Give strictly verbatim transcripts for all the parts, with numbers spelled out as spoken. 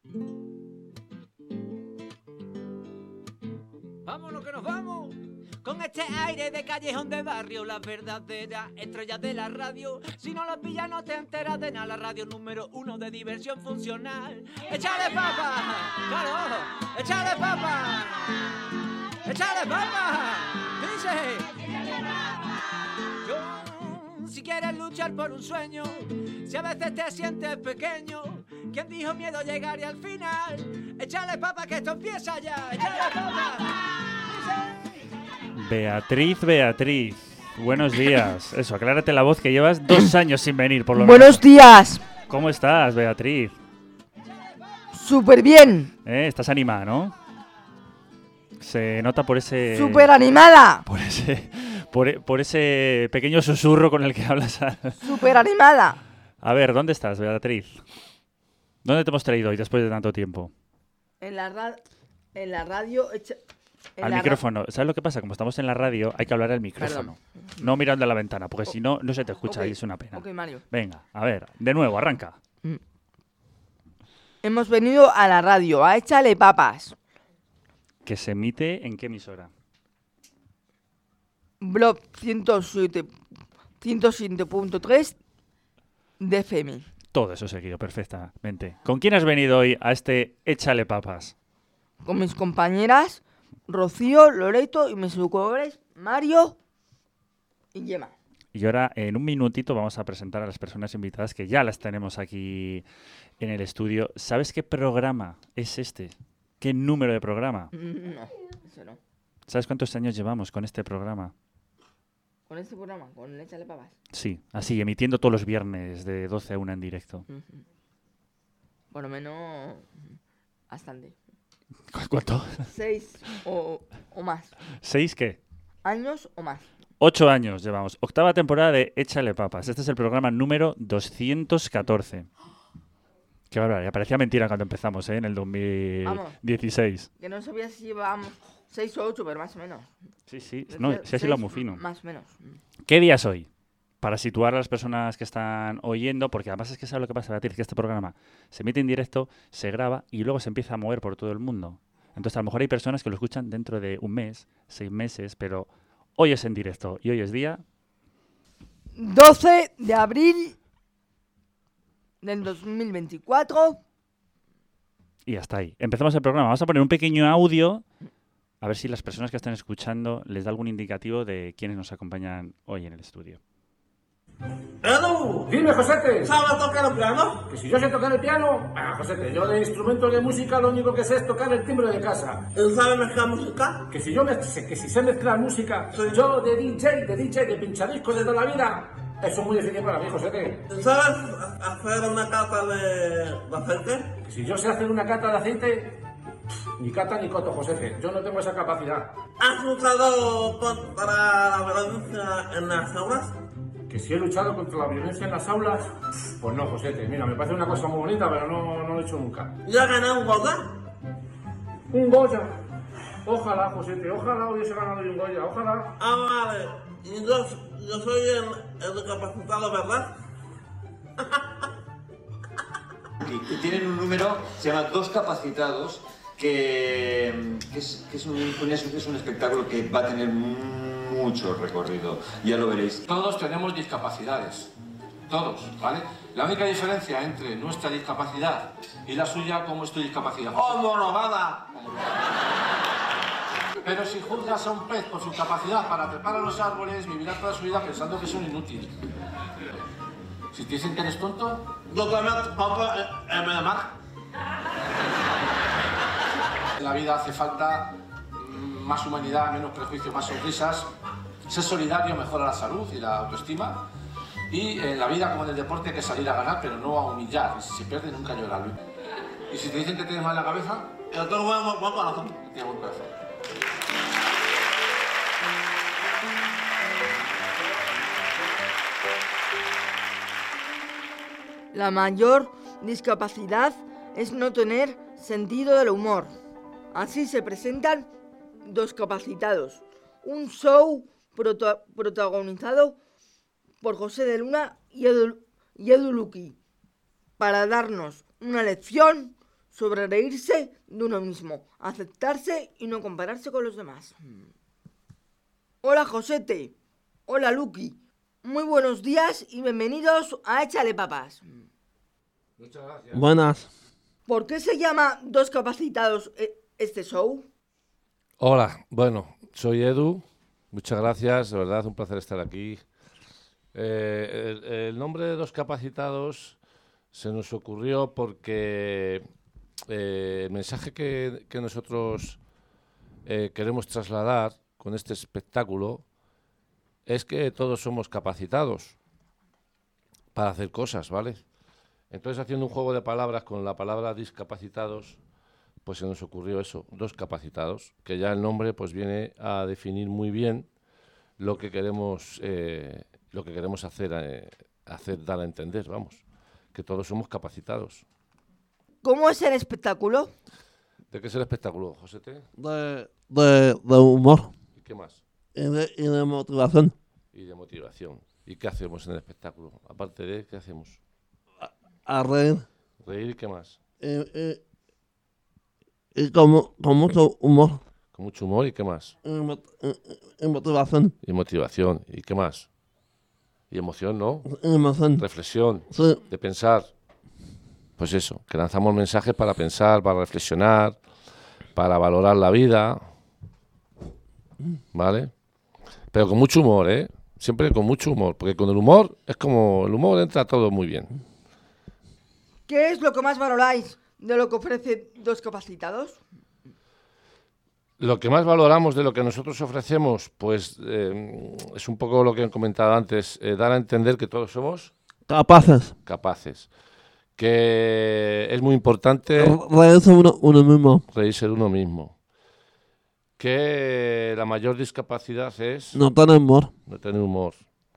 Vámonos que nos vamos. Con este aire de callejón de barrio, las verdaderas estrellas de la radio. Si no lo pillas no te enteras de nada. La radio número uno de diversión funcional. ¡Échale papa! ¡Claro! ¡Échale papa! ¡Échale papa! ¡Dice! Yo, si quieres luchar por un sueño, si a veces te sientes pequeño, ¿quién dijo miedo llegar y al final? ¡Échale papa que esto empieza ya! ¡Échale papa! Beatriz, Beatriz, buenos días. Eso, aclárate la voz que llevas dos años sin venir, por lo menos. Buenos días. ¿Cómo estás, Beatriz? Súper bien. ¿Eh? Estás animada, ¿no? Se nota por ese... Súper animada. Por ese, por, por ese pequeño susurro con el que hablas. Súper animada. A ver, ¿dónde estás, Beatriz? ¿Dónde te hemos traído hoy después de tanto tiempo? En la, ra en la radio... Echa En al micrófono. ¿Sabes lo que pasa? Como estamos en la radio, hay que hablar al micrófono. Perdón. No mirando a la ventana, porque si no, no se te escucha okay. y es una pena. Okay, Mario. Venga, a ver, de nuevo, arranca. Mm. Hemos venido a la radio, a Échale Papas. ¿Que se emite en qué emisora? Blog ciento siete punto tres de F M. Todo eso seguido, perfectamente. ¿Con quién has venido hoy a este Échale Papas? Con mis compañeras... Rocío, Loreto y mis jugadores Mario y Gemma. Y ahora, en un minutito, vamos a presentar a las personas invitadas que ya las tenemos aquí en el estudio. ¿Sabes qué programa es este? ¿Qué número de programa? No, eso no. ¿Sabes cuántos años llevamos con este programa? ¿Con este programa? ¿Con Échale Papas? Sí, así, emitiendo todos los viernes de doce a una en directo. Uh-huh. Por lo menos bastante. ¿Cuánto? Seis o, o más. ¿Seis qué? Años o más. Ocho años llevamos. Octava temporada de Échale Papas. Este es el programa número doscientos catorce. Qué barbaridad. Parecía mentira cuando empezamos, ¿eh? En el dos mil dieciséis. Vamos, que no sabía si llevábamos seis o ocho, pero más o menos. Sí, sí. No, se ha sido muy fino. Más o menos. ¿Qué día es hoy? Para situar a las personas que están oyendo, porque además es que sabe lo que pasa, Beatriz, que este programa se emite en directo, se graba y luego se empieza a mover por todo el mundo. Entonces a lo mejor hay personas que lo escuchan dentro de un mes, seis meses, pero hoy es en directo y hoy es día... doce de abril del dos mil veinticuatro. Y hasta ahí. Empezamos el programa. Vamos a poner un pequeño audio, a ver si las personas que están escuchando les da algún indicativo de quiénes nos acompañan hoy en el estudio. Edu, dime, Josete. ¿Sabes tocar el piano? Que si yo sé tocar el piano, ah, Josete, yo de instrumentos de música lo único que sé es tocar el timbre de casa. ¿Sabes mezclar música? Que si yo me, que si sé mezclar música, sí. Yo de D J, de D J, de pinchadiscos de toda la vida, eso es muy difícil para mí, Josete. ¿Sabes hacer una cata de, de aceite? Que si yo sé hacer una cata de aceite, ni cata ni coto, Josete, yo no tengo esa capacidad. ¿Has usado para la violencia en las aulas? Que si he luchado contra la violencia en las aulas, pues no, Josete. Mira, me parece una cosa muy bonita, pero no, no lo he hecho nunca. ¿Ya gané un Goya? ¿Un Goya? Ojalá, Josete, ojalá hubiese ganado un Goya, ojalá. Ah, vale. Y yo, yo soy el, el discapacitado, ¿verdad? Y tienen un número, se llama Dos Capacitados, que, que, es, que es, un, es un espectáculo que va a tener mucho recorrido, ya lo veréis. Todos tenemos discapacidades, todos, ¿vale? La única diferencia entre nuestra discapacidad y la suya, ¿cómo es tu discapacidad? ¡Oh, monogada! Pero si juzgas a un pez por su capacidad para trepar a los árboles, vivirá toda su vida pensando que son inútiles. Si te dicen que eres tonto... Yo también, papá, eh, me da. En la vida hace falta más humanidad, menos prejuicio, más sonrisas. Ser solidario mejora la salud y la autoestima. Y en la vida, como en el deporte, hay que salir a ganar, pero no a humillar. Y si se pierde, nunca llorar. Y si te dicen que tienes mal la cabeza... Yo tengo buen, buen corazón. Tienes buen corazón. La mayor discapacidad es no tener sentido del humor. Así se presentan Dos Capacitados, un show prota- protagonizado por José de Luna y Edu, y Edu Luqui, para darnos una lección sobre reírse de uno mismo, aceptarse y no compararse con los demás. Hola Josete, hola Luqui, muy buenos días y bienvenidos a Échale Papas. Muchas gracias. Buenas. ¿Por qué se llama Dos Capacitados este show? Hola, bueno, soy Edu. Muchas gracias, de verdad, un placer estar aquí. Eh, el, el nombre de Dos Capacitados se nos ocurrió porque eh, el mensaje que, que nosotros eh, queremos trasladar con este espectáculo es que todos somos capacitados para hacer cosas, ¿vale? Entonces, haciendo un juego de palabras con la palabra discapacitados, pues se nos ocurrió eso, dos capacitados, que ya el nombre pues viene a definir muy bien lo que queremos, eh, lo que queremos hacer, eh, hacer, dar a entender, vamos, que todos somos capacitados. ¿Cómo es el espectáculo? ¿De qué es el espectáculo, Josete? De, de, de humor. ¿Y qué más? Y de, y de motivación. Y de motivación. ¿Y qué hacemos en el espectáculo? Aparte de, ¿qué hacemos? A reír. Reír, ¿qué más? Y, y, y con, con mucho humor. Con mucho humor, ¿y qué más? Y, y, y motivación. Y motivación, ¿y qué más? Y emoción, ¿no? Y emoción. Reflexión, Sí. de pensar. Pues eso, que lanzamos mensajes para pensar, para reflexionar, para valorar la vida, ¿vale? Pero con mucho humor, ¿eh? Siempre con mucho humor, porque con el humor es como, el humor entra todo muy bien. ¿Qué es lo que más valoráis de lo que ofrece Dos Capacitados? Lo que más valoramos de lo que nosotros ofrecemos, pues eh, es un poco lo que he comentado antes, eh, dar a entender que todos somos Capaces. capaces. Que es muy importante Reírse uno, uno mismo. reírse de uno mismo. Que la mayor discapacidad es No tener humor. no tener humor.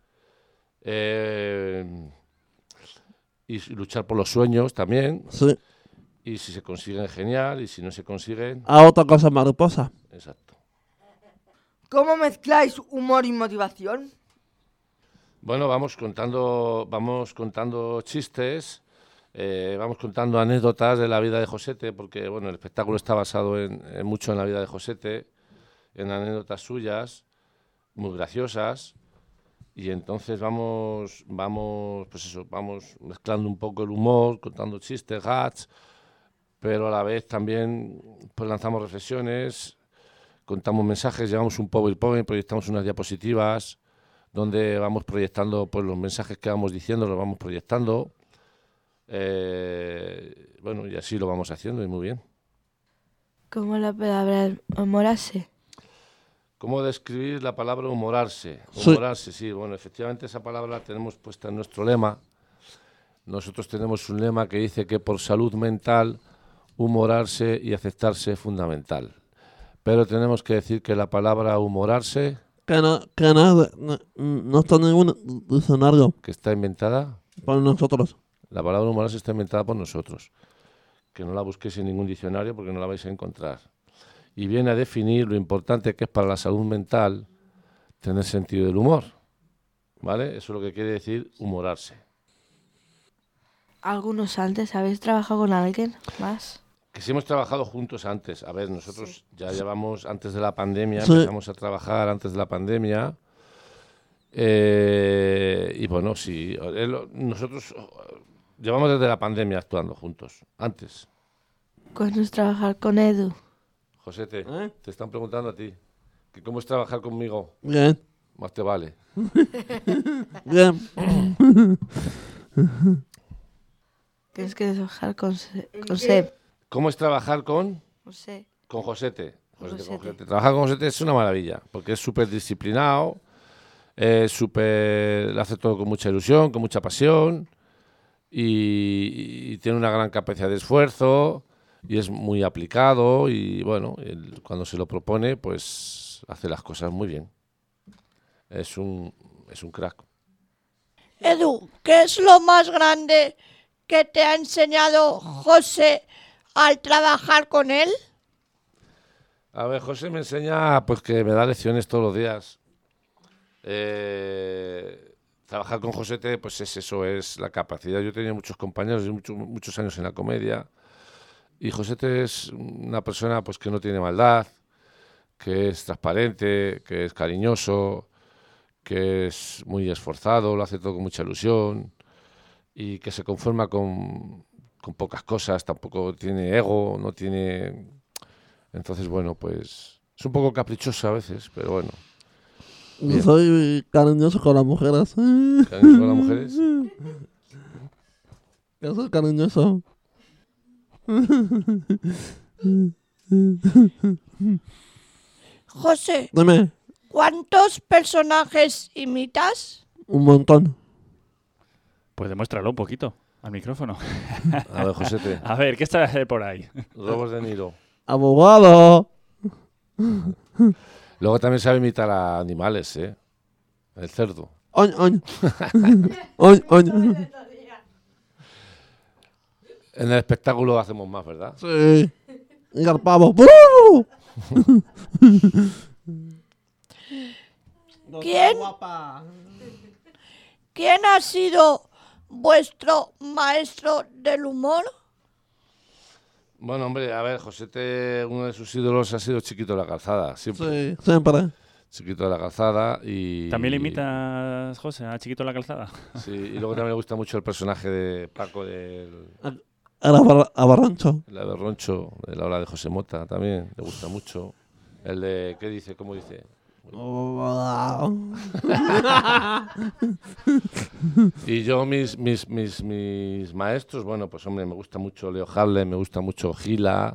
Eh, y luchar por los sueños también. Sí. Y si se consiguen, genial. Y si no se consiguen, A otra cosa mariposa. exacto. ¿Cómo mezcláis humor y motivación? Bueno, vamos contando, vamos contando chistes, eh, vamos contando anécdotas de la vida de Josete, porque bueno, el espectáculo está basado en, en mucho en la vida de Josete, en anécdotas suyas, muy graciosas, y entonces vamos, vamos, pues eso, vamos mezclando un poco el humor, contando chistes, gags, pero a la vez también pues lanzamos reflexiones, contamos mensajes, llevamos un PowerPoint, proyectamos unas diapositivas, donde vamos proyectando pues los mensajes que vamos diciendo, los vamos proyectando. Eh, bueno, y así lo vamos haciendo y muy bien. ¿Cómo la palabra humorarse? ¿Cómo describir la palabra humorarse? Sí. Humorarse, sí. Bueno, efectivamente esa palabra la tenemos puesta en nuestro lema. Nosotros tenemos un lema que dice que por salud mental, humorarse y aceptarse es fundamental. Pero tenemos que decir que la palabra humorarse, Que no, que no, no, no está en ningún diccionario que está inventada, para nosotros. la palabra humorarse está inventada por nosotros. Que no la busquéis en ningún diccionario porque no la vais a encontrar. Y viene a definir lo importante que es para la salud mental tener sentido del humor. ¿Vale? Eso es lo que quiere decir humorarse. ¿Algunos antes habéis trabajado con alguien más? Que si hemos trabajado juntos antes. A ver, nosotros Sí. ya llevamos antes de la pandemia, Sí. empezamos a trabajar antes de la pandemia. Eh, y bueno, sí, él- nosotros llevamos desde la pandemia actuando juntos, antes. ¿Cuándo es trabajar con Edu? Josete, ¿Eh? te están preguntando a ti, que cómo es trabajar conmigo, Bien. más te vale. Bien. Tienes que trabajar con, Se- ¿En con qué? Seb. ¿Cómo es trabajar con, Con Seb. con Josete? Con Josete, con Josete. Josete. Trabajar con Josete es una maravilla, porque es súper disciplinado, es súper, hace todo con mucha ilusión, con mucha pasión, y, y tiene una gran capacidad de esfuerzo, y es muy aplicado, y bueno, él, cuando se lo propone, pues hace las cosas muy bien. Es un, es un crack. Edu, ¿qué es lo más grande que te ha enseñado José al trabajar con él? A ver, José me enseña pues que me da lecciones todos los días. Eh, trabajar con Josete, pues es eso, es la capacidad. Yo he tenido muchos compañeros, yo mucho- muchos años en la comedia, Y Josete es una persona pues que no tiene maldad, que es transparente, que es cariñoso, que es muy esforzado, lo hace todo con mucha ilusión y que se conforma con, con pocas cosas, tampoco tiene ego, no tiene... Entonces, bueno, pues es un poco caprichoso a veces, pero bueno. Bien. Soy cariñoso con las mujeres. ¿Cariñoso con las mujeres? Yo soy cariñoso. José, Dime. ¿Cuántos personajes imitas? Un montón. Pues demuéstralo un poquito al micrófono. A ver, Josete. A ver, ¿qué está por ahí? Robos de Niro. Abogado. Luego también sabe imitar a animales, ¿eh? El cerdo. Oñ, oñ. Oñ, oñ. En el espectáculo hacemos más, ¿verdad? Sí. Y al pavo. ¿Quién? ¿Quién ha sido vuestro maestro del humor? Bueno, hombre, a ver, Josete, uno de sus ídolos ha sido Chiquito de la Calzada, siempre. Sí, siempre. Chiquito de la Calzada y... ¿También le imitas, José, a Chiquito de la Calzada? Sí, y luego también me gusta mucho el personaje de Paco del... El abar Abarroncho. El Abarroncho, de la obra de José Mota, también, le gusta mucho. El de, ¿qué dice? ¿Cómo dice? Y yo, mis, mis, mis, mis maestros, bueno, pues hombre, me gusta mucho Leo Harlem, me gusta mucho Gila,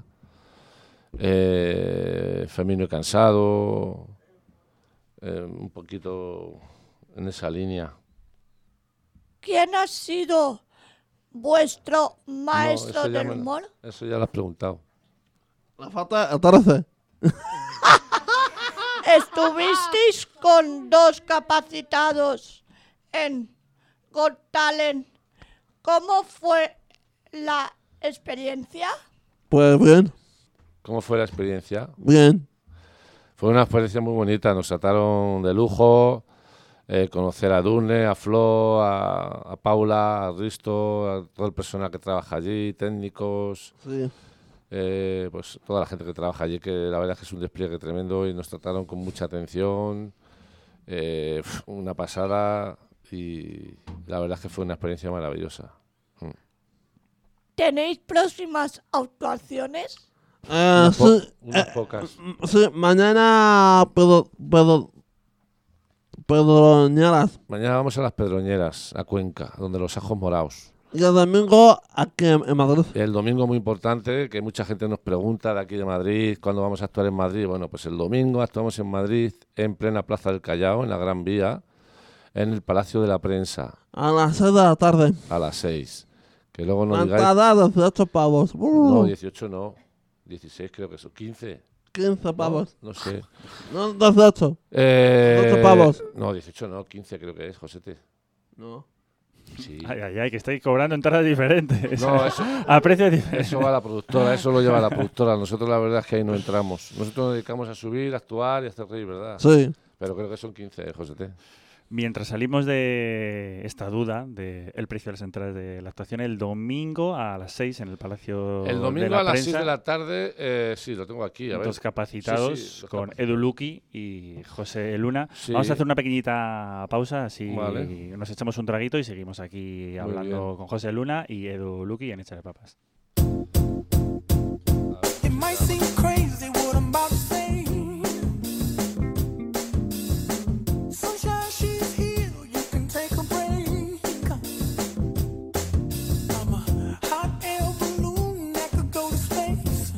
eh, Femino y Cansado, eh, un poquito en esa línea. ¿Quién ha sido vuestro maestro no, del me, humor? Eso ya lo has preguntado. La falta el trece. Estuvisteis con dos capacitados en Got Talent. ¿Cómo fue la experiencia? Pues bien. ¿Cómo fue la experiencia? Bien. Fue una experiencia muy bonita. Nos trataron de lujo. Eh, conocer a Dune, a Flo, a, a Paula, a Risto, a todo el personal que trabaja allí, técnicos. Sí. Eh, pues toda la gente que trabaja allí, que la verdad es que es un despliegue tremendo y nos trataron con mucha atención, eh, una pasada y la verdad es que fue una experiencia maravillosa. Mm. ¿Tenéis próximas actuaciones? Eh, unas, po sí, unas eh, pocas. Sí, mañana Pedro, Pedro, Pedroñeras. Mañana vamos a las Pedroñeras, a Cuenca, donde los ajos morados. Y el domingo aquí en Madrid. El domingo muy importante, que mucha gente nos pregunta de aquí de Madrid, ¿cuándo vamos a actuar en Madrid? Bueno, pues el domingo actuamos en Madrid, en plena Plaza del Callao, en la Gran Vía, en el Palacio de la Prensa. A las seis de la tarde. A las seis. Que luego no la digáis... entrada dieciocho pavos. Uh. No, dieciocho no. dieciséis creo que son. quince. quince pavos. No, no sé. No, dieciocho. Eh, dieciocho pavos. No, dieciocho no, quince creo que es, Josete. No. Sí. Ay, ay, ay, que estáis cobrando entradas diferentes. No, eso, a precios diferentes. Eso va a la productora, eso lo lleva la productora. Nosotros la verdad es que ahí no entramos. Nosotros nos dedicamos a subir, a actuar y a hacer reír, ¿verdad? Sí. Pero creo que son quince, Josete. Mientras salimos de esta duda del precio de las entradas de la actuación, el domingo a las seis en el Palacio de la El domingo a las seis de la tarde, eh, sí, lo tengo aquí, a ver. Dos capacitados sí, sí, dos con capacitados. Edu Luqui y José Luna. Sí. Vamos a hacer una pequeñita pausa, así Vale. nos echamos un traguito y seguimos aquí Muy hablando bien. con José Luna y Edu Luqui en Échale Papas. It might seem crazy what I'm about to say. Sunshine, she's here, you can take a break. I'm a hot air balloon that could go to space.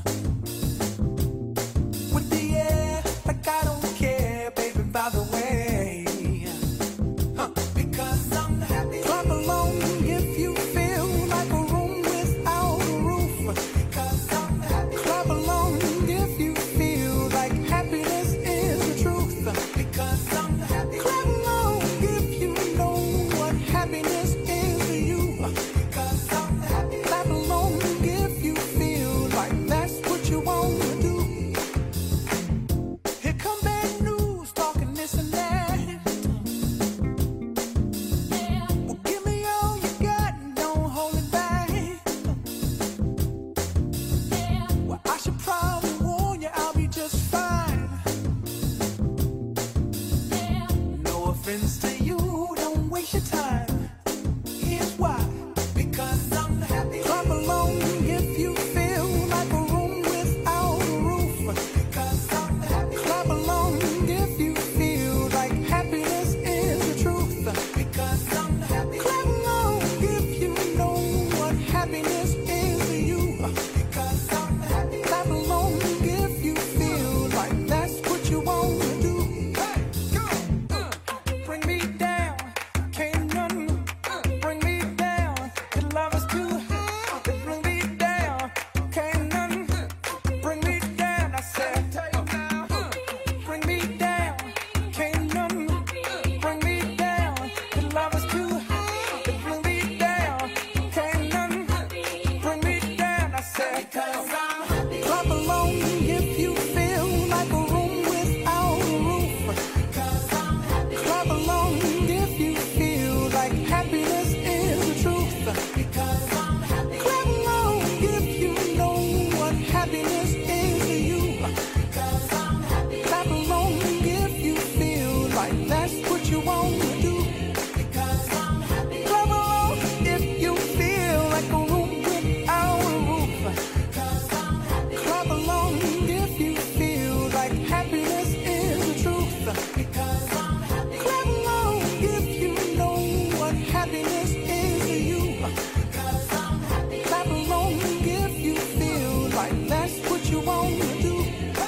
With the air, like I don't care, baby, by the way. Huh, because I'm happy. Clap along if you feel like a room without Clap along if you feel like a room without a roof. Clap along if you feel like happiness is the truth. Clap along if you know what happiness is to you. Clap along if you feel like that's what you want to do. Clap along if you feel like a room without a roof. Clap along if you feel like happiness is the truth. Clap along if you know what happiness is to you. Clap along if you feel like that's what you want to do.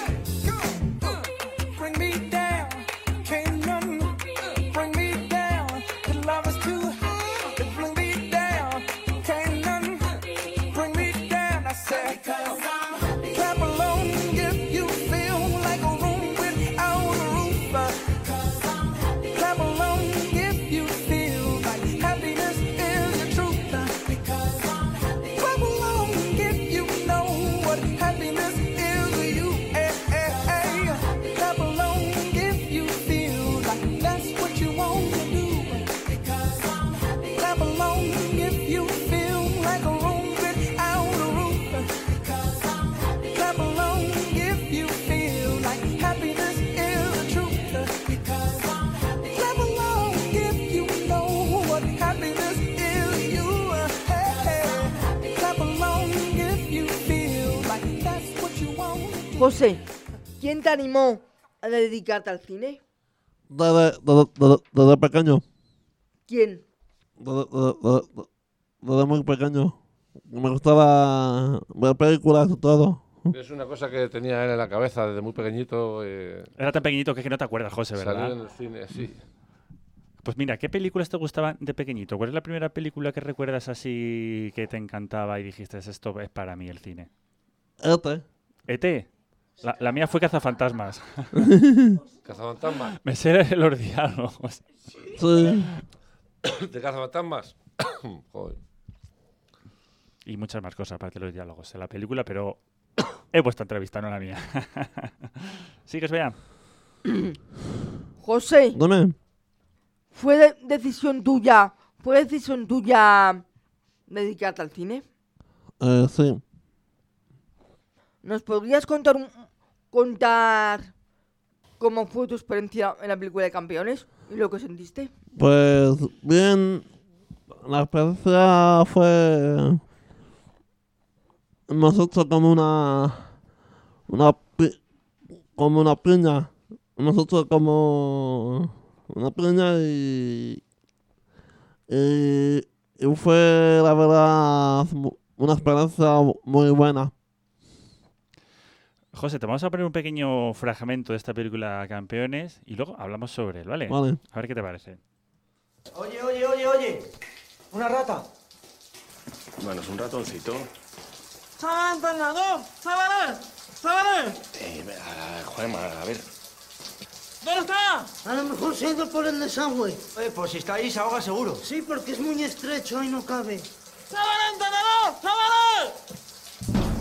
Bring me down, can't none bring me down. The love is too high. Bring me down, can't none bring me down. I said, clap along if you feel like a room without a roof. Clap along if you feel like happiness is the truth. Clap along if you know what happiness is to you. Eh, eh, eh. Clap along if you feel like that's what you want to do. Clap along if you feel like a room without a roof. Clap along if you feel like happiness is the truth. Clap along if you know what happiness is to you. Hey, hey. Clap along if you feel like that's what you want to do. José, ¿quién te animó a dedicarte al cine? Desde, desde, desde, desde pequeño. ¿Quién? Desde, desde, desde- desde muy pequeño. Me gustaba ver películas y todo. Es una cosa que tenía él en la cabeza desde muy pequeñito. Eh, Era tan pequeñito que es que no te acuerdas, José, ¿verdad? salir en el cine, sí. Pues mira, ¿qué películas te gustaban de pequeñito? ¿Cuál es la primera película que recuerdas así que te encantaba y dijiste, esto es para mí el cine? Este. ¿E T? La, la mía fue Cazafantasmas. ¿Cazafantasmas? Me sé los diálogos. Sí. ¿De cazafantasmas? Joder. Y muchas más cosas aparte de los diálogos en la película, pero he puesto entrevista, no la mía. ¿Sigues, Bea? José, Dime. ¿fue de- decisión tuya, fue decisión tuya dedicarte al cine? Eh, sí. ¿Nos podrías contar un- contar cómo fue tu experiencia en la película de Campeones y lo que sentiste? Pues bien, la experiencia fue nosotros como una una pi- como una piña, nosotros como una piña y y, y fue la verdad mu- una experiencia muy buena. José, te vamos a poner un pequeño fragmento de esta película Campeones y luego hablamos sobre él, ¿vale? Vale. A ver qué te parece. Oye, oye, oye, oye. Una rata. Bueno, es un ratoncito. ¡Chaval, entrenador! ¡Chaval! ¡Chaval! Eh, a, Juanma, a ver. ¿Dónde está? A lo mejor se ha ido por el desagüe. Eh, pues si está ahí se ahoga seguro. Sí, porque es muy estrecho y no cabe. ¡Chaval, entrenador! ¡Chaval!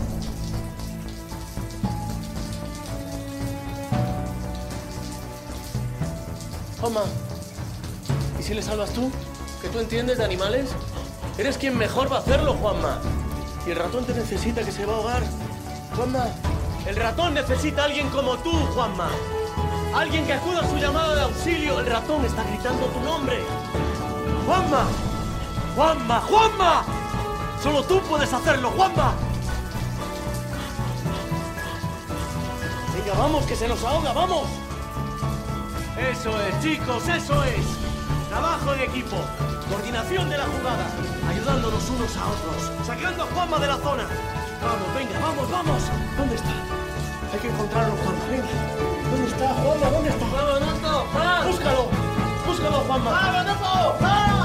Juanma, ¿y si le salvas tú? ¿Que tú entiendes de animales? Eres quien mejor va a hacerlo, Juanma. Y el ratón te necesita, que se va a ahogar. Juanma, el ratón necesita a alguien como tú, Juanma. Alguien que acuda a su llamada de auxilio. El ratón está gritando tu nombre. ¡Juanma! ¡Juanma! ¡Juanma! ¡Solo tú puedes hacerlo, Juanma! Venga, vamos, que se nos ahoga, vamos. Eso es, chicos, eso es. Trabajo en equipo, coordinación de la jugada, ayudándonos unos a otros, sacando a Juanma de la zona. Vamos, venga, vamos, vamos. ¿Dónde está? Hay que encontrarlo, Juanma, venga. ¿Dónde está, Juanma? ¿Dónde está? ¡Vamos, Noto! ¡Ah! ¡Búscalo! ¡Búscalo, Juanma! ¡Vamos, Noto! ¡Ah!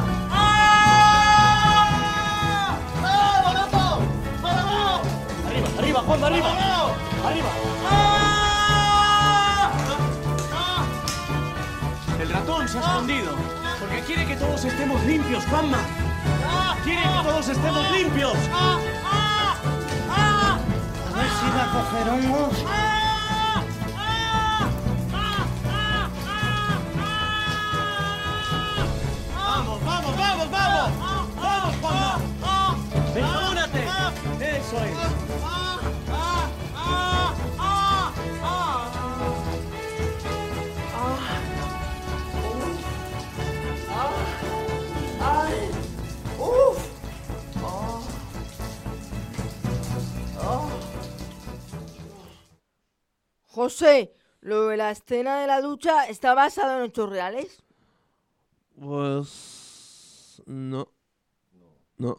¡Ah! ¡Vamos, Noto! ¡Vamos! Arriba, arriba, Juanma, arriba. Arriba. ¡Ah! ¡Ah! El ratón se ha escondido porque quiere que todos estemos limpios, Juanma. Quiere que todos estemos limpios. Querongos. ¡Vamos, vamos, vamos, vamos! ¡Vamos, Juanma! ¡Venga, únate! ¡Eso es! ¡Ay! ¡Uf! Oh. Oh. José, lo de la escena de la ducha está basado en hechos reales. Pues... No. No.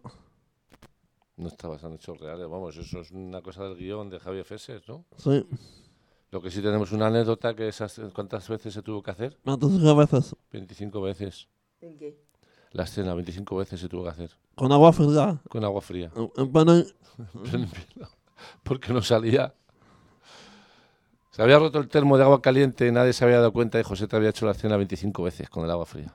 No está basado en hechos reales, vamos, eso es una cosa del guión de Javier Fesser, ¿no? Sí. Lo que sí tenemos una anécdota que esas, ¿cuántas veces se tuvo que hacer? veinticinco veces. veinticinco veces. ¿En qué? La escena, veinticinco veces se tuvo que hacer. Con agua fría. Con agua fría. En- en pleno- Porque no salía. Se había roto el termo de agua caliente, nadie se había dado cuenta y José te había hecho la escena veinticinco veces con el agua fría.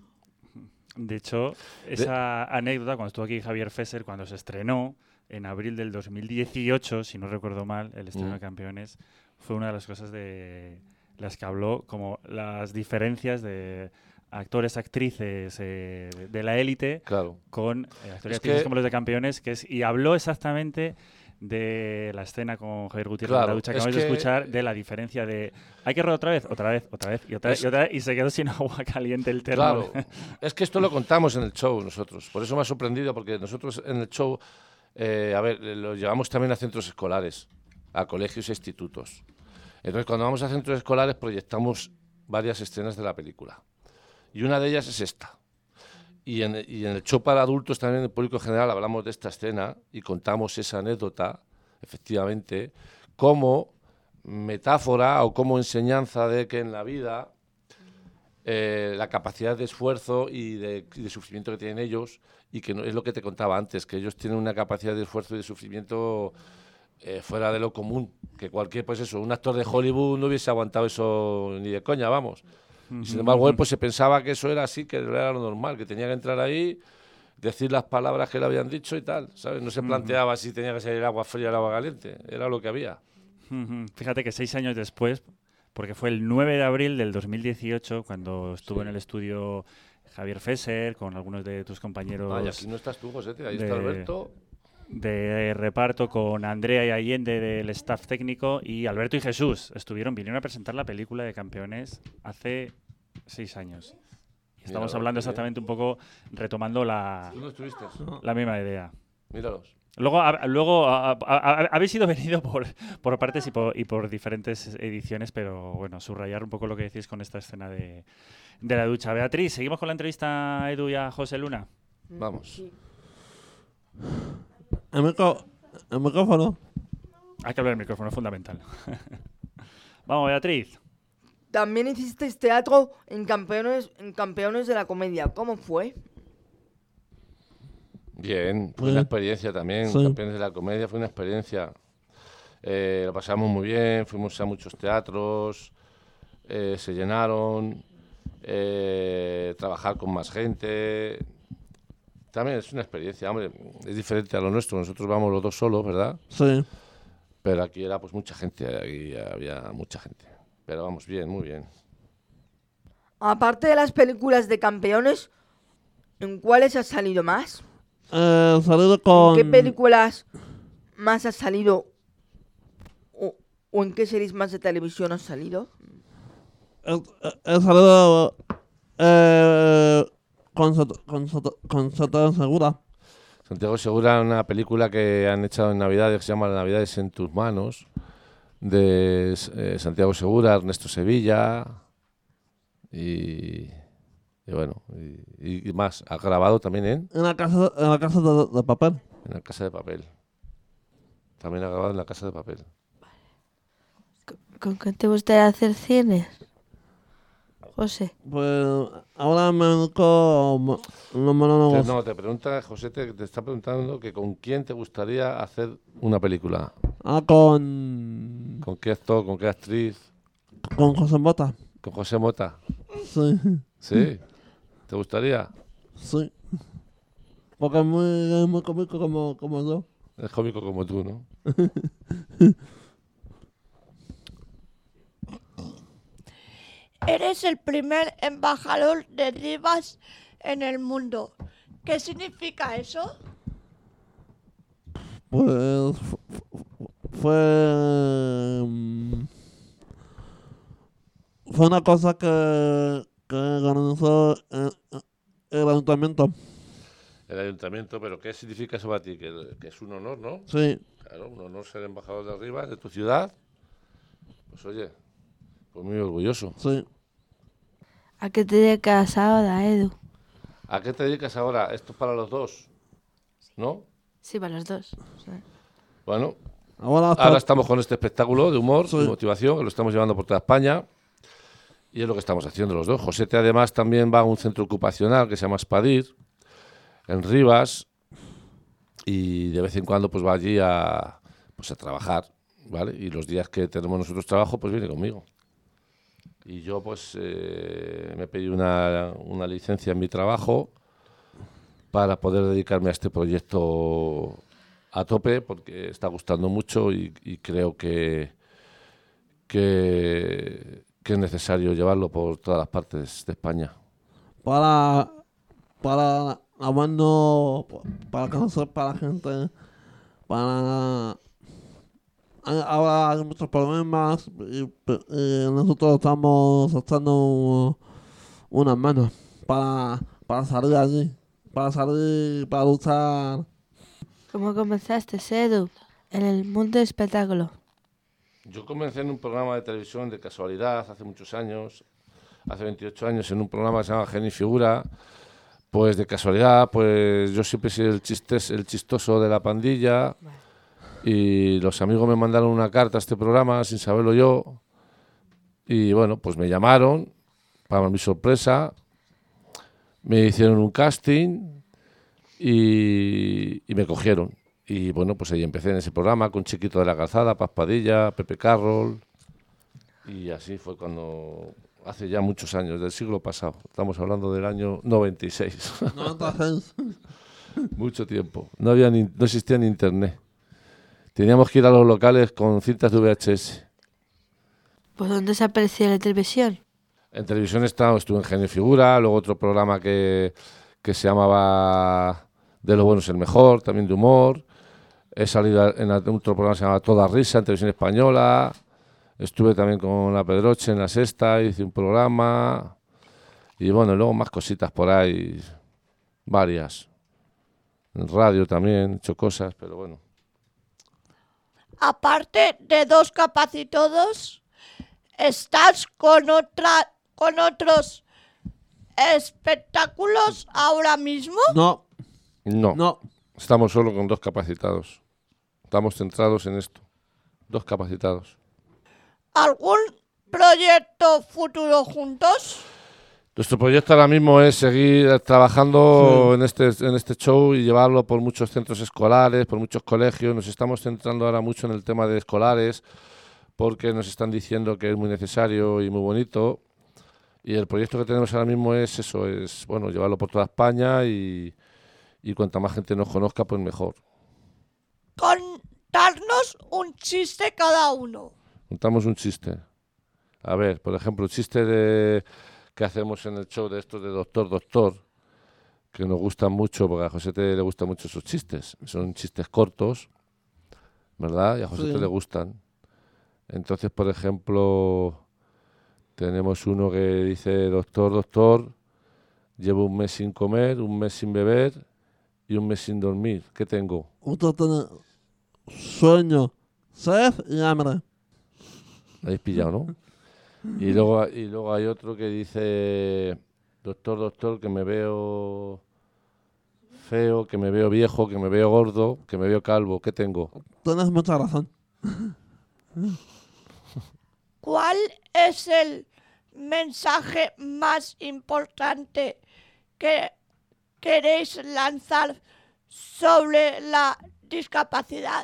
De hecho, esa anécdota, cuando estuvo aquí Javier Fesser, cuando se estrenó en abril del dos mil dieciocho, si no recuerdo mal, el estreno Mm. de Campeones, fue una de las cosas de las que habló, como las diferencias de actores, actrices eh, de la élite Claro. con eh, actores Es y actrices que- como los de Campeones, que es, y habló exactamente de la escena con Javier Gutiérrez en Claro, la ducha que es acabamos de que- escuchar, de la diferencia de hay que rodar otra vez, otra vez, otra vez y otra vez Es- y otra vez, y se quedó sin agua caliente el termo. Claro, es que esto lo contamos en el show nosotros, por eso me ha sorprendido, porque nosotros en el show, eh, a ver, lo llevamos también a centros escolares, a colegios e institutos. Entonces, cuando vamos a centros escolares proyectamos varias escenas de la película, y una de ellas es esta. Y en, y en el show para adultos también, en el público general, hablamos de esta escena y contamos esa anécdota, efectivamente, como metáfora o como enseñanza de que en la vida eh, la capacidad de esfuerzo y de, y de sufrimiento que tienen ellos, y que no, es lo que te contaba antes, que ellos tienen una capacidad de esfuerzo y de sufrimiento eh, fuera de lo común, que cualquier, pues eso, un actor de Hollywood no hubiese aguantado eso ni de coña, vamos. Y sin embargo, él pues se pensaba que eso era así, que era lo normal, que tenía que entrar ahí, decir las palabras que le habían dicho y tal, ¿sabes? No se planteaba si tenía que salir agua fría o agua caliente, era lo que había. Ujú. Fíjate que seis años después, porque fue el nueve de abril del dos mil dieciocho, cuando estuvo Sí. en el estudio Javier Fesser, con algunos de tus compañeros. Ah, y aquí no estás tú, Josete, ahí de- está Alberto. De reparto con Andrea y Allende del staff técnico, y Alberto y Jesús estuvieron, vinieron a presentar la película de Campeones hace seis años. Y estamos Míralo, hablando qué bien. exactamente un poco, retomando la, ¿Tú no estuviste? la misma idea. Míralos. Luego, a- luego a- a- a- habéis ido venido por, por partes y por, y por diferentes ediciones, pero bueno, subrayar un poco lo que decís con esta escena de, de la ducha. Beatriz, ¿seguimos con la entrevista a Edu y a José Luna? Vamos. El, micro, el micrófono. Hay que hablar el micrófono, es fundamental. Vamos, Beatriz. También hicisteis teatro en campeones, en campeones de la comedia. ¿Cómo fue? Bien, fue Bien. una experiencia también, Sí. Campeones de la Comedia, fue una experiencia. Eh, lo pasamos muy bien, fuimos a muchos teatros, eh, se llenaron, eh, trabajar con más gente. También es una experiencia, hombre, es diferente a lo nuestro, nosotros vamos los dos solos, ¿verdad? Sí. Pero aquí era pues mucha gente, aquí había mucha gente. Pero vamos, bien, muy bien. Aparte de las películas de campeones, ¿en cuáles has salido más? Eh, salido ¿En con... qué películas más has salido? ¿O, o en qué series más de televisión has salido? He, he- he salido eh, con, Sot- con, Sot- con Santiago Segura. Santiago Segura, una película que han echado en Navidades que se llama Navidades en tus manos, de eh, Santiago Segura, Ernesto Sevilla y, y bueno, y, y más. Ha grabado también en, En la casa, en la casa de, de papel. en La Casa de Papel. También ha grabado en La Casa de Papel. ¿Con qué te gustaría hacer cines? José. Pues ahora me dedico a los monólogos. Te- no, te pregunta, José, te, te está preguntando que con quién te gustaría hacer una película. Ah, con... ¿Con qué actor, con qué actriz? Con José Mota. ¿Con José Mota? Sí. ¿Sí? ¿Te gustaría? Sí. Porque es muy, es muy cómico como, como yo. Es cómico como tú, ¿no? eres el primer embajador de Rivas en el mundo. ¿Qué significa eso? Pues fu- fu- fue mm, fue una cosa que, que organizó el, el ayuntamiento. El ayuntamiento, pero ¿qué significa eso para ti? Que, que es un honor, ¿no? Sí. Claro, un honor ser embajador de Rivas, de tu ciudad. Pues oye, pues muy orgulloso. Sí. ¿A qué te dedicas ahora, Edu? ¿A qué te dedicas ahora? Esto es para los dos, ¿no? Sí, para los dos. Sí. Bueno, Ahora, ahora estamos con este espectáculo de humor Sí. y motivación, que lo estamos llevando por toda España. Y es lo que estamos haciendo los dos. Josete además también va a un centro ocupacional que se llama Espadir, en Rivas, y de vez en cuando pues va allí a, pues a trabajar, ¿vale? Y los días que tenemos nosotros trabajo, pues viene conmigo. Y yo pues eh, me pedí una, una licencia en mi trabajo para poder dedicarme a este proyecto a tope, porque está gustando mucho y, y creo que, que, que es necesario llevarlo por todas las partes de España. para para hablando para conocer para la gente, para hay- ahora hay muchos problemas y, y nosotros estamos echando unas manos para para salir allí, para salir, para luchar. ¿Cómo comenzaste, Edu, en el mundo del espectáculo? Yo comencé en un programa de televisión de casualidad hace muchos años, hace veintiocho años, en un programa que se llama Genio y Figura. Pues de casualidad, pues yo siempre he sido el, chistes, el chistoso de la pandilla y los amigos me mandaron una carta a este programa sin saberlo yo y bueno, pues me llamaron, para mi sorpresa, me hicieron un casting y, y me cogieron. Y bueno, pues ahí empecé en ese programa con Chiquito de la Calzada, Paz Padilla, Pepe Carroll y así fue cuando... Hace ya muchos años, del siglo pasado. Estamos hablando del año noventa y seis. noventa y seis. Mucho tiempo. No había ni, no existía ni internet. Teníamos que ir a los locales con cintas de V H S. ¿Por dónde se aparecía en la televisión? En televisión estaba, estuve en Genio y Figura, luego otro programa que, que se llamaba De lo bueno es el mejor, también de humor. He salido en otro programa que se llamaba Toda Risa, en televisión española. Estuve también con La Pedroche en La Sexta, hice un programa y bueno, luego más cositas por ahí, varias. En radio también he hecho cosas, pero bueno. Aparte de Dos Capacitados, ¿estás con otra, con otros espectáculos ahora mismo? No. No. No. Estamos solo con Dos Capacitados. Estamos centrados en esto. Dos Capacitados. ¿Algún proyecto futuro juntos? Nuestro proyecto ahora mismo es seguir trabajando Sí. en este en este show y llevarlo por muchos centros escolares, por muchos colegios. Nos estamos centrando ahora mucho en el tema de escolares porque nos están diciendo que es muy necesario y muy bonito. Y el proyecto que tenemos ahora mismo es eso, es bueno llevarlo por toda España y, y cuanta más gente nos conozca, pues mejor. Contarnos un chiste cada uno. Contamos un chiste. A ver, por ejemplo, el chiste de que hacemos en el show de estos de Doctor Doctor, que nos gustan mucho, porque a Josete le gustan mucho esos chistes. Son chistes cortos, ¿verdad? Y a Josete Sí. le gustan. Entonces, por ejemplo, tenemos uno que dice, Doctor Doctor, llevo un mes sin comer, un mes sin beber y un mes sin dormir. ¿Qué tengo? Usted tiene sueño, sed y hambre. ¿Lo habéis pillado, no? Y luego, y luego hay otro que dice, doctor, doctor, que me veo feo, que me veo viejo, que me veo gordo, que me veo calvo. ¿Qué tengo? Tienes mucha razón. ¿Cuál es el mensaje más importante que queréis lanzar sobre la discapacidad?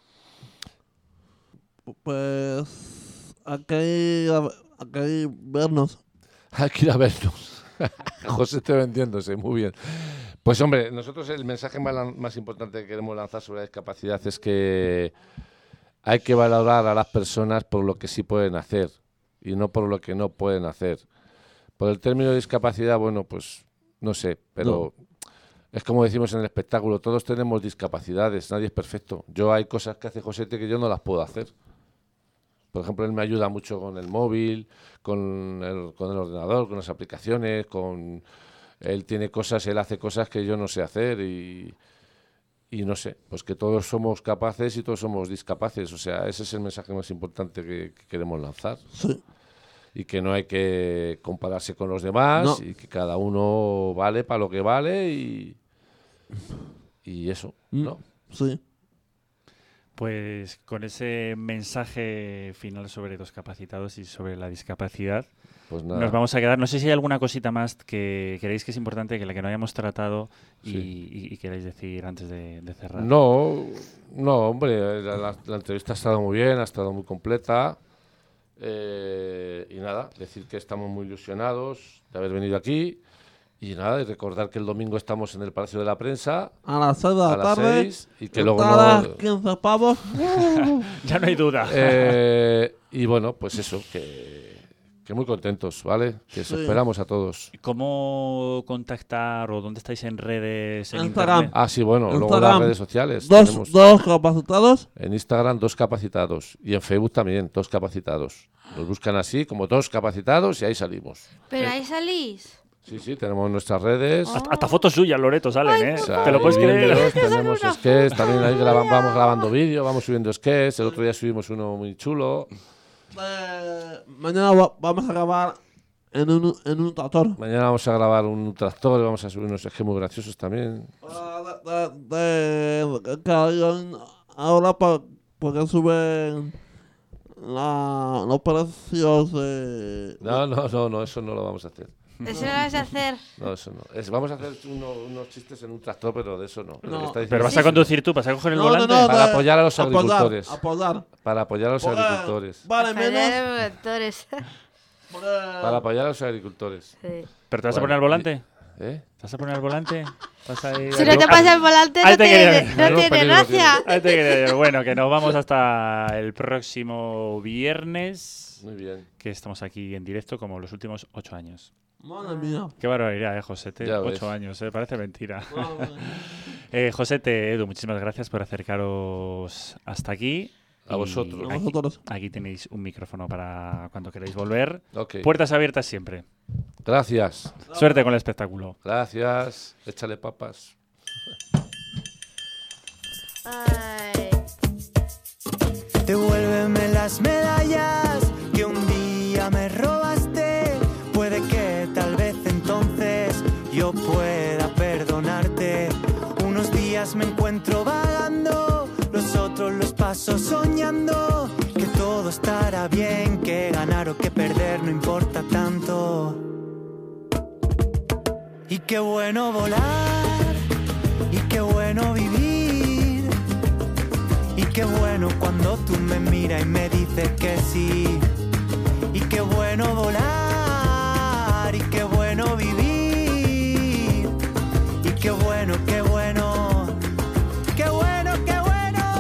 Pues hay que ir a, hay que ir vernos. Hay que ir a vernos. José está vendiéndose, muy bien. Pues hombre, nosotros el mensaje más, lan- más importante que queremos lanzar sobre la discapacidad es que hay que valorar a las personas por lo que sí pueden hacer y no por lo que no pueden hacer. Por el término de discapacidad, bueno, pues no sé, pero no. Es como decimos en el espectáculo, todos tenemos discapacidades, nadie es perfecto. Yo hay cosas que hace Josete que yo no las puedo hacer. Por ejemplo, él me ayuda mucho con el móvil, con el, con el ordenador, con las aplicaciones, con él tiene cosas, él hace cosas que yo no sé hacer y, y no sé, pues que todos somos capaces y todos somos discapaces. O sea, ese es el mensaje más importante que, que queremos lanzar. Sí. Y que no hay que compararse con los demás no. y que cada uno vale para lo que vale y, y eso, ¿no? Sí. Pues con ese mensaje final sobre los capacitados y sobre la discapacidad, pues nada. Nos vamos a quedar. No sé si hay alguna cosita más que creéis que es importante, que la que no hayamos tratado y, Sí. y, y queráis decir antes de, de cerrar. No, no, hombre, la, la- la entrevista ha estado muy bien, ha estado muy completa. Eh, y nada, decir que estamos muy ilusionados de haber venido aquí. Y nada, y recordar que el domingo estamos en el Palacio de la Prensa. A las seis de la a las tarde. seis, y que luego entradas, no... quince pavos. Ya no hay duda. Eh, y bueno, pues eso, que, que muy contentos, ¿vale? Que os Sí. esperamos a todos. ¿Cómo contactar o dónde estáis en redes? En Instagram. internet? Ah, sí, bueno, luego Instagram, las redes sociales. Dos, tenemos dos capacitados. en Instagram, dos capacitados. Y en Facebook también, dos capacitados. Nos buscan así, como dos capacitados, y ahí salimos. Pero ahí salís. Sí, sí, tenemos nuestras redes. Hasta, hasta fotos suyas, Loreto, salen, ¿eh? O sea, ¿Te lo puedes hay creer? vídeos, tenemos sketches, también ahí graban- vamos grabando vídeos, vamos subiendo sketches. El otro día subimos uno muy chulo. Eh, mañana va- vamos a grabar en un, en un tractor. Mañana vamos a grabar un tractor y vamos a subir unos sketches muy graciosos también. De, de- de- que hagan ahora pa- porque suben la, los precios de... No, no, no, no, eso no lo vamos a hacer. Eso lo vas a hacer. No, eso no. Es- vamos a hacer uno- unos chistes en un tractor, pero de eso no. Lo que está diciendo- ¿Pero vas a conducir tú? ¿Vas a coger el No, no, volante? no, Para de- apoyar a los apoyar, agricultores. apoyar. Para apoyar a los Pues, agricultores. Vale, menos. Apoyar actores. Para apoyar a los agricultores. Sí. ¿Pero te vas a Bueno, poner al volante? ¿Eh? ¿Te vas a poner al volante? ¿Vas a ir Si a- no te pasa el volante, Ahí no te tiene, quería- no tiene peligro gracia. Ahí te quería decir. Bueno, que nos vamos hasta el próximo viernes. Muy bien. Que estamos aquí en directo como los últimos ocho años. Madre mía. Qué barbaridad, eh, Josete. Ya ves. Ocho años, eh, parece mentira. Madre eh, Josete, Edu, muchísimas gracias por acercaros hasta aquí. A Y vosotros. A Aquí, vosotros. aquí tenéis un micrófono para cuando queráis volver. Ok. Puertas abiertas siempre. Gracias. Suerte con el espectáculo. Gracias. Échale papas. Ay. Devuélveme las medallas que un día me robaste. Puede que tal vez entonces yo pueda perdonarte. Unos días me encuentro vagando, los otros los paso soñando. Que todo estará bien, que ganar o que perder no importa tanto. Y qué bueno volar, y qué bueno vivir. Y qué bueno cuando tú me miras y me dices que sí. Y qué bueno volar, y qué bueno vivir. Y qué bueno, qué bueno, qué bueno, qué bueno.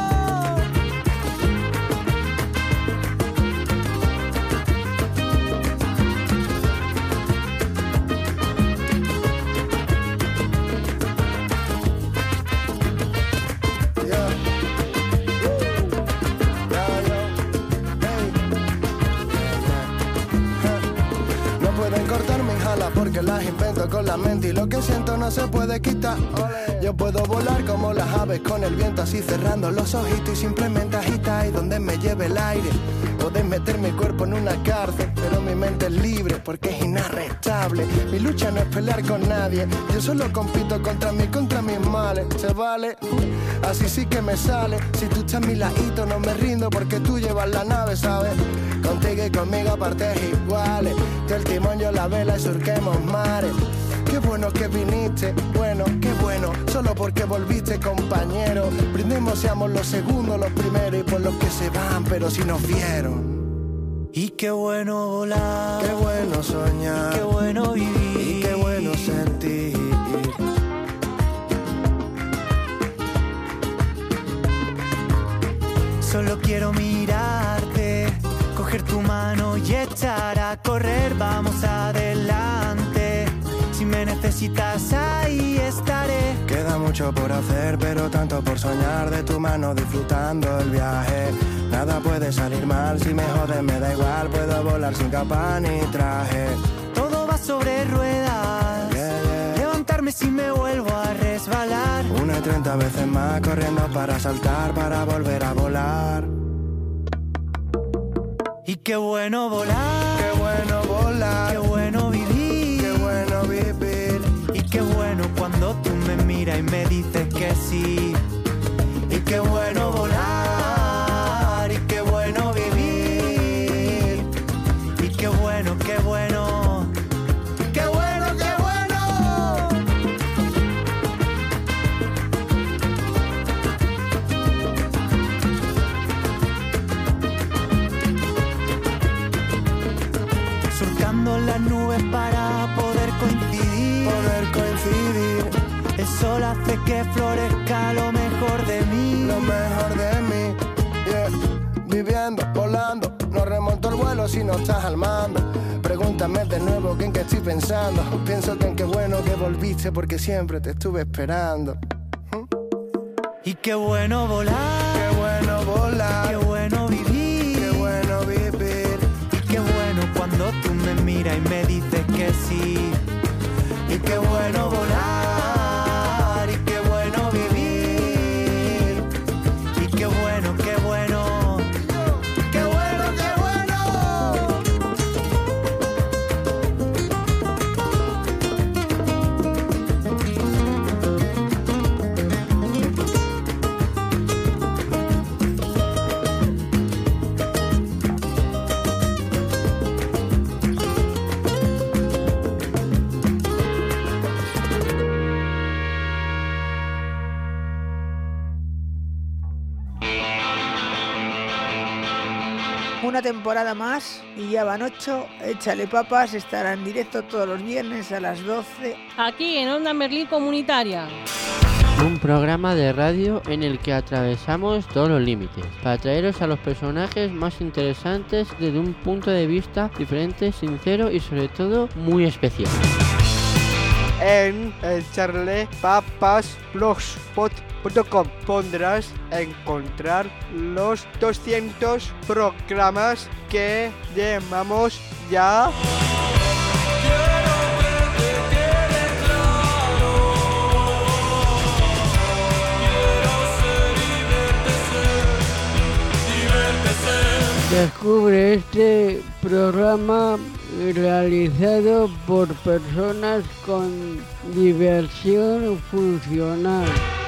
No pueden cortarme en jala porque las invento con la mente y lo que siento no se puede quitar. Yo puedo volar como las aves con el viento así cerrando los ojitos y simplemente agitar y donde me lleve el aire. Podés meter mi cuerpo en una cárcel, pero mi mente es libre porque es inarrestable. Mi lucha no es pelear con nadie, yo solo compito contra mí, contra mis males. ¿Se vale? Así sí que me sale. Si tú estás a mi ladito no me rindo porque tú llevas la nave, ¿sabes? Contigo y conmigo partes iguales. Tú el timón, yo la vela y surquemos mares. Qué bueno que viniste, bueno, qué bueno, solo porque volviste, compañero. Brindemos, seamos los segundos, los primeros y por los que se van, pero si nos vieron. Y qué bueno volar, Qué bueno soñar, y qué bueno vivir. y qué bueno sentir. Solo quiero mirarte, coger tu mano y echar necesitas, ahí estaré. Queda mucho por hacer, pero tanto por soñar, de tu mano disfrutando el viaje. Nada puede salir mal, si me joden me da igual, puedo volar sin capa ni traje. Todo va sobre ruedas, Yeah, yeah. levantarme si me vuelvo a resbalar. Una y treinta veces más corriendo para saltar, para volver a volar. Y qué bueno volar, Qué bueno volar, qué bueno vivir, qué bueno vivir. y qué bueno cuando tú me miras y me dices que sí. Y qué bueno volar, y qué bueno vivir, y qué bueno, qué bueno, qué bueno, qué bueno. surcando las nubes para poder coincidir. Poder coincidir, El sol hace que florezca lo mejor de mí. lo mejor de mí, yeah. Viviendo, volando, no remonto el vuelo si no estás al mando. Pregúntame de nuevo que en qué estoy pensando. Pienso que en qué bueno que volviste porque siempre te estuve esperando. Y qué bueno volar, Qué bueno volar, qué bueno vivir, qué bueno vivir. y qué bueno cuando tú me miras y me dices que sí. Y qué bueno volar, y qué bueno vivir, y qué bueno, qué bueno, qué bueno, qué bueno. Una temporada más y ya van ocho. Échale papas, estará en directo todos los viernes a las doce. Aquí en Onda Merlín Comunitaria. Un programa de radio en el que atravesamos todos los límites para traeros a los personajes más interesantes desde un punto de vista diferente, sincero y sobre todo muy especial. En el charle papas blogspot punto com podrás encontrar los doscientos programas que llevamos ya. Descubre este programa realizado por personas con diversión funcional.